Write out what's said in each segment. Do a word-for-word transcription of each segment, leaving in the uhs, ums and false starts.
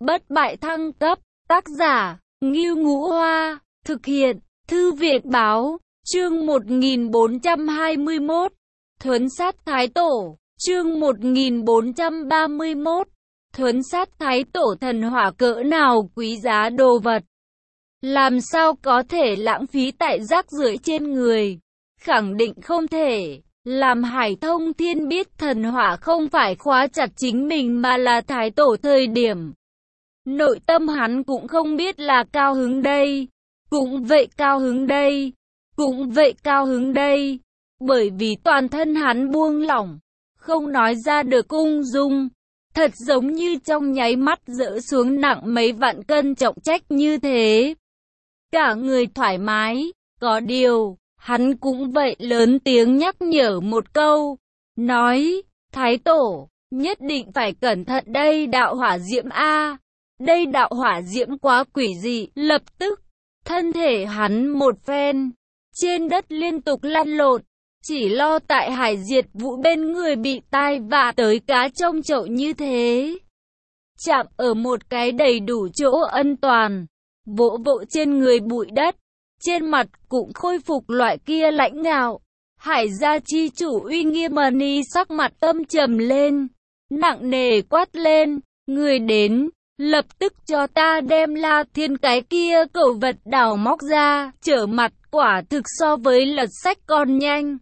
bất bại thăng cấp, tác giả, Ngưu Ngũ Hoa, thực hiện, Thư viện Báo, chương một nghìn bốn trăm hai mươi mốt, Thuấn sát Thái Tổ, chương một nghìn bốn trăm ba mươi mốt, Thuấn sát Thái Tổ. Thần hỏa cỡ nào quý giá đồ vật, làm sao có thể lãng phí tại rác rưởi trên người, khẳng định không thể. Làm Hải Thông Thiên biết thần hỏa không phải khóa chặt chính mình mà là Thái Tổ thời điểm, nội tâm hắn cũng không biết là cao hứng đây, cũng vậy cao hứng đây, cũng vậy cao hứng đây, bởi vì toàn thân hắn buông lỏng, không nói ra được ung dung, thật giống như trong nháy mắt dỡ xuống nặng mấy vạn cân trọng trách như thế. Cả người thoải mái, có điều, hắn cũng vậy lớn tiếng nhắc nhở một câu, nói, Thái Tổ, nhất định phải cẩn thận đây đạo hỏa diễm a, đây đạo hỏa diễm quá quỷ dị. Lập tức, thân thể hắn một phen, trên đất liên tục lăn lộn, chỉ lo tại Hải Diệt Vũ bên người bị tai vạ tới cá trong chậu như thế. Chạm ở một cái đầy đủ chỗ an toàn, vỗ vỗ trên người bụi đất, trên mặt cũng khôi phục loại kia lãnh ngạo. Hải gia chi chủ Uy Nghiêm Ni sắc mặt âm trầm lên, nặng nề quát lên, người đến, lập tức cho ta đem La Thiên cái kia cẩu vật đào móc ra. Trở mặt quả thực so với lật sách còn nhanh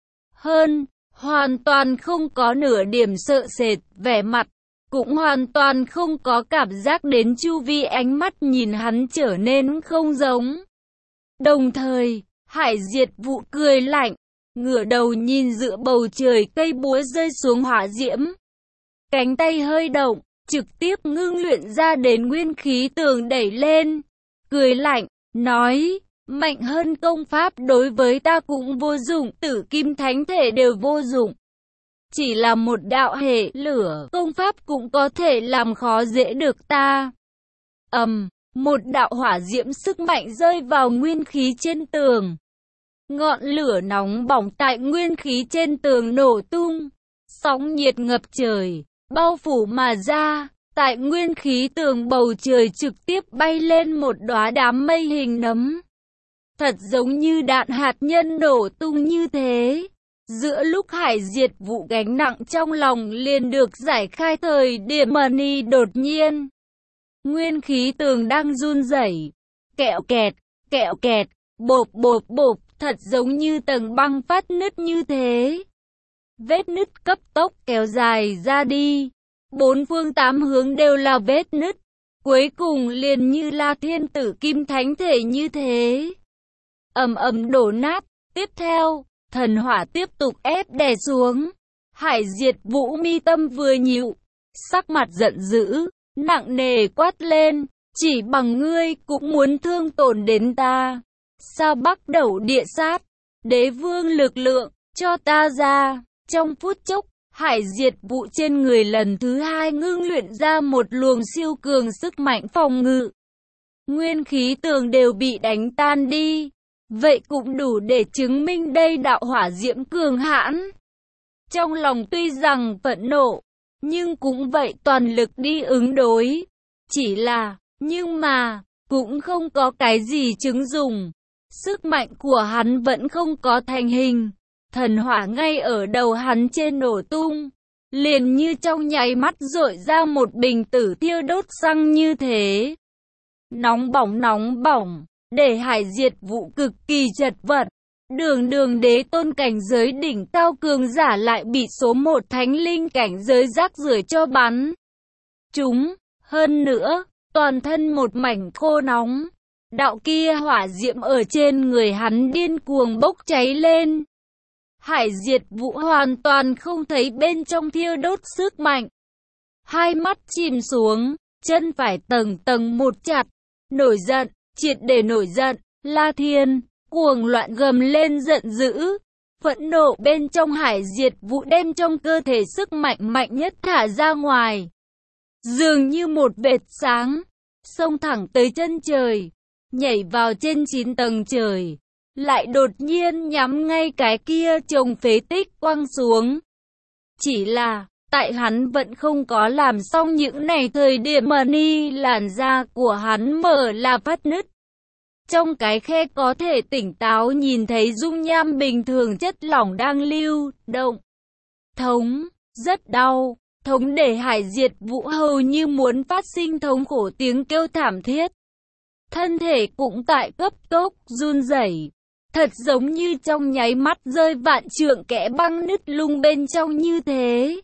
hơn, hoàn toàn không có nửa điểm sợ sệt, vẻ mặt cũng hoàn toàn không có cảm giác đến chu vi ánh mắt nhìn hắn trở nên không giống. Đồng thời, Hải Diệt Vũ cười lạnh, ngửa đầu nhìn giữa bầu trời cây búa rơi xuống hỏa diễm. Cánh tay hơi động, trực tiếp ngưng luyện ra đến nguyên khí tường đẩy lên. Cười lạnh, nói, mạnh hơn công pháp đối với ta cũng vô dụng, tử kim thánh thể đều vô dụng. Chỉ là một đạo hệ lửa, công pháp cũng có thể làm khó dễ được ta. Ầm, um, một đạo hỏa diễm sức mạnh rơi vào nguyên khí trên tường. Ngọn lửa nóng bỏng tại nguyên khí trên tường nổ tung, sóng nhiệt ngập trời, bao phủ mà ra. Tại nguyên khí tường bầu trời trực tiếp bay lên một đóa đám mây hình nấm, thật giống như đạn hạt nhân nổ tung như thế. Giữa lúc Hải Diệt Vũ gánh nặng trong lòng liền được giải khai thời điểm Mani đột nhiên, nguyên khí tường đang run rẩy, kẹo kẹt, kẹo kẹt, bộp bộp bộp, thật giống như tầng băng phát nứt như thế. Vết nứt cấp tốc kéo dài ra đi, bốn phương tám hướng đều là vết nứt, cuối cùng liền như La Thiên tử kim thánh thể như thế, ầm ầm đổ nát. Tiếp theo, thần hỏa tiếp tục ép đè xuống. Hải Diệt Vũ mi tâm vừa nhíu, sắc mặt giận dữ, nặng nề quát lên, chỉ bằng ngươi cũng muốn thương tổn đến ta. Sao Bắc Đẩu Địa Sát, đế vương lực lượng, cho ta ra. Trong phút chốc, Hải Diệt Vũ trên người lần thứ hai ngưng luyện ra một luồng siêu cường sức mạnh phòng ngự. Nguyên khí tường đều bị đánh tan đi. Vậy cũng đủ để chứng minh đây đạo hỏa diễm cường hãn. Trong lòng tuy rằng phẫn nộ, nhưng cũng vậy toàn lực đi ứng đối. Chỉ là, nhưng mà, cũng không có cái gì chứng dùng. Sức mạnh của hắn vẫn không có thành hình. Thần hỏa ngay ở đầu hắn trên nổ tung, liền như trong nháy mắt rọi ra một bình tử thiêu đốt xăng như thế. Nóng bỏng nóng bỏng, để Hải Diệt Vũ cực kỳ chật vật. Đường đường đế tôn cảnh giới đỉnh cao cường giả lại bị số một thánh linh cảnh giới rác rưởi cho bắn chúng. Hơn nữa, toàn thân một mảnh khô nóng. Đạo kia hỏa diễm ở trên người hắn điên cuồng bốc cháy lên. Hải Diệt Vũ hoàn toàn không thấy bên trong thiêu đốt sức mạnh. Hai mắt chìm xuống, chân phải tầng tầng một chặt, nổi giận, triệt để nổi giận. La Thiên cuồng loạn gầm lên giận dữ, phẫn nộ bên trong Hải Diệt Vũ đem trong cơ thể sức mạnh mạnh nhất thả ra ngoài, dường như một vệt sáng, xông thẳng tới chân trời, nhảy vào trên chín tầng trời, lại đột nhiên nhắm ngay cái kia chồng phế tích quăng xuống. Chỉ là, Tại hắn vẫn không có làm xong những này thời điểm mà ni làn da của hắn mở là phát nứt. Trong cái khe có thể tỉnh táo nhìn thấy dung nham bình thường chất lỏng đang lưu động. Thống, rất đau, thống để Hải Diệt Vũ hầu như muốn phát sinh thống khổ tiếng kêu thảm thiết. Thân thể cũng tại cấp tốc run rẩy, thật giống như trong nháy mắt rơi vạn trượng kẽ băng nứt lung bên trong như thế.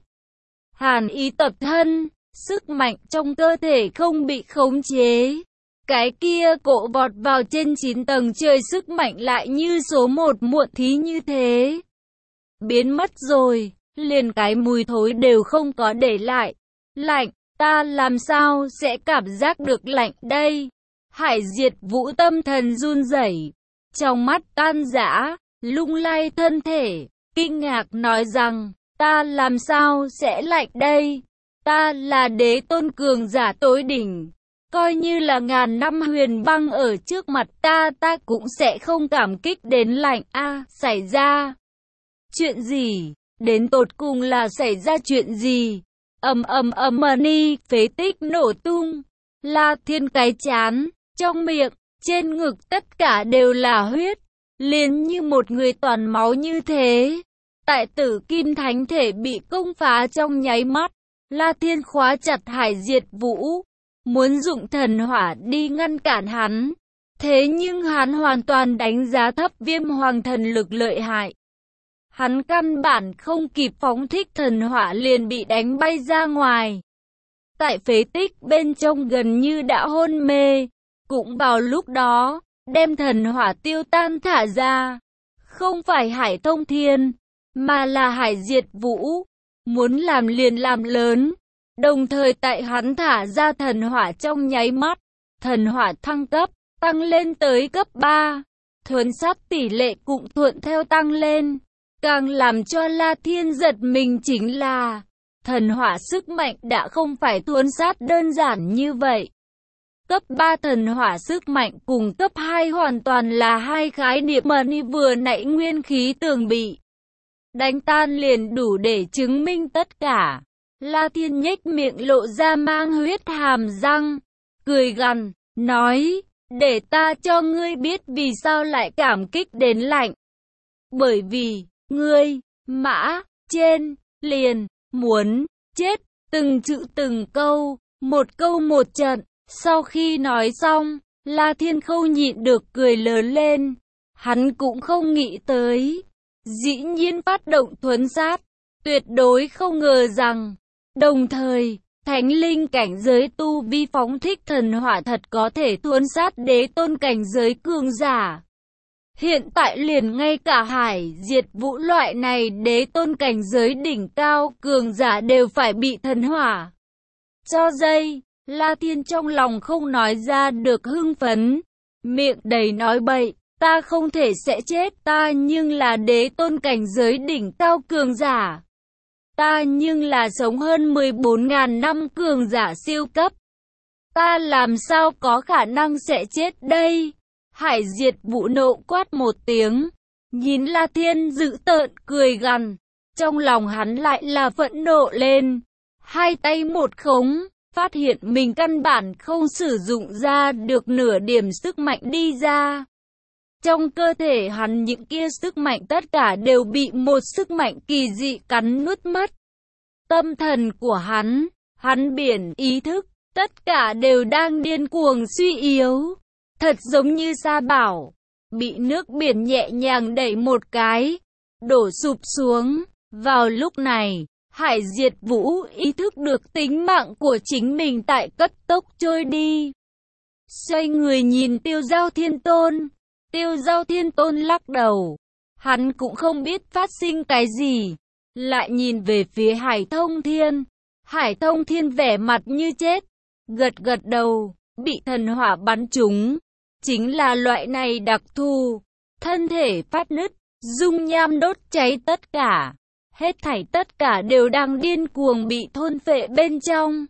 Hàn ý tập thân, sức mạnh trong cơ thể không bị khống chế. Cái kia cộ vọt vào trên chín tầng trời sức mạnh lại như số một muộn thí như thế. Biến mất rồi, liền cái mùi thối đều không có để lại. Lạnh, ta làm sao sẽ cảm giác được lạnh đây? Hải Diệt Vũ tâm thần run rẩy, trong mắt tan rã, lung lay thân thể, kinh ngạc nói rằng, ta làm sao sẽ lạnh đây? Ta là đế tôn cường giả tối đỉnh. Coi như là ngàn năm huyền băng ở trước mặt ta, ta cũng sẽ không cảm kích đến lạnh. A, à, xảy ra chuyện gì? Đến tột cùng là xảy ra chuyện gì? Ầm ầm ầm mà ni, phế tích nổ tung. La Thiên cái chán, trong miệng, trên ngực tất cả đều là huyết, liền như một người toàn máu như thế. Tại Tử Kim Thánh thể bị công phá trong nháy mắt, La Thiên khóa chặt Hải Diệt Vũ, muốn dụng thần hỏa đi ngăn cản hắn. Thế nhưng hắn hoàn toàn đánh giá thấp Viêm Hoàng thần lực lợi hại. Hắn căn bản không kịp phóng thích thần hỏa liền bị đánh bay ra ngoài. Tại phế tích bên trong gần như đã hôn mê, cũng vào lúc đó, đem thần hỏa tiêu tan thả ra. Không phải Hải Thông Thiên, mà là Hải Diệt Vũ, muốn làm liền làm lớn. Đồng thời tại hắn thả ra thần hỏa trong nháy mắt, thần hỏa thăng cấp, tăng lên tới cấp ba. Thuấn sát tỷ lệ cũng thuận theo tăng lên. Càng làm cho La Thiên giật mình chính là, thần hỏa sức mạnh đã không phải thuấn sát đơn giản như vậy. Cấp ba thần hỏa sức mạnh cùng cấp hai hoàn toàn là hai khái niệm mà ni vừa nãy nguyên khí tường bị đánh tan liền đủ để chứng minh tất cả. La Thiên nhếch miệng lộ ra mang huyết hàm răng, cười gằn, nói, để ta cho ngươi biết vì sao lại cảm kích đến lạnh. Bởi vì, ngươi, mã, trên, liền, muốn, chết, từng chữ từng câu, một câu một trận. Sau khi nói xong, La Thiên không nhịn được cười lớn lên. Hắn cũng không nghĩ tới, dĩ nhiên phát động thuấn sát, tuyệt đối không ngờ rằng, đồng thời, thánh linh cảnh giới tu vi phóng thích thần hỏa thật có thể thuấn sát đế tôn cảnh giới cường giả. Hiện tại liền ngay cả Hải Diệt Vũ loại này đế tôn cảnh giới đỉnh cao cường giả đều phải bị thần hỏa cho dây. La Thiên trong lòng không nói ra được hưng phấn, miệng đầy nói bậy, ta không thể sẽ chết, ta nhưng là đế tôn cảnh giới đỉnh cao cường giả. Ta nhưng là sống hơn mười bốn ngàn năm cường giả siêu cấp. Ta làm sao có khả năng sẽ chết đây? Hải Diệt Vũ nộ quát một tiếng, nhìn La Thiên dữ tợn cười gằn, trong lòng hắn lại là phẫn nộ lên, hai tay một khống, phát hiện mình căn bản không sử dụng ra được nửa điểm sức mạnh đi ra. Trong cơ thể hắn những kia sức mạnh tất cả đều bị một sức mạnh kỳ dị cắn nuốt mất. Tâm thần của hắn, hắn biển ý thức, tất cả đều đang điên cuồng suy yếu. Thật giống như sa bảo, bị nước biển nhẹ nhàng đẩy một cái, đổ sụp xuống. Vào lúc này, Hải Diệt Vũ ý thức được tính mạng của chính mình tại cấp tốc trôi đi. Xoay người nhìn Tiêu Giao Thiên Tôn. Tiêu Giao Thiên Tôn lắc đầu. Hắn cũng không biết phát sinh cái gì. Lại nhìn về phía Hải Thông Thiên. Hải Thông Thiên vẻ mặt như chết. Gật gật đầu, bị thần hỏa bắn trúng. Chính là loại này đặc thù. Thân thể phát nứt, dung nham đốt cháy tất cả. Hết thảy tất cả đều đang điên cuồng bị thôn phệ bên trong.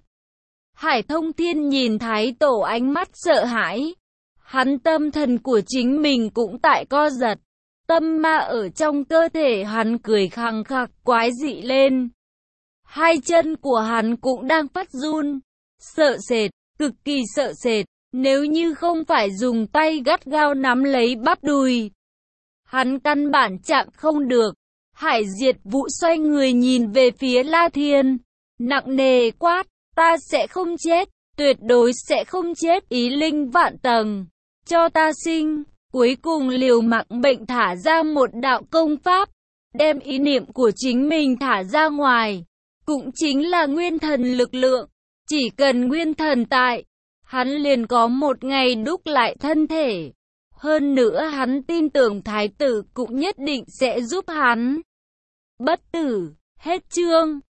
Hải Thông Thiên nhìn Thái Tổ ánh mắt sợ hãi. Hắn tâm thần của chính mình cũng tại co giật. Tâm ma ở trong cơ thể hắn cười khăng khặc quái dị lên. Hai chân của hắn cũng đang phát run, sợ sệt, cực kỳ sợ sệt, nếu như không phải dùng tay gắt gao nắm lấy bắp đùi. Hắn căn bản chạm không được. Hải Diệt Vũ xoay người nhìn về phía La Thiên, nặng nề quát, ta sẽ không chết, tuyệt đối sẽ không chết. Ý linh vạn tầng, cho ta sinh. Cuối cùng liều mạng bệnh thả ra một đạo công pháp, đem ý niệm của chính mình thả ra ngoài, cũng chính là nguyên thần lực lượng. Chỉ cần nguyên thần tại, hắn liền có một ngày đúc lại thân thể. Hơn nữa hắn tin tưởng thái tử cũng nhất định sẽ giúp hắn. Bất tử, hết chương.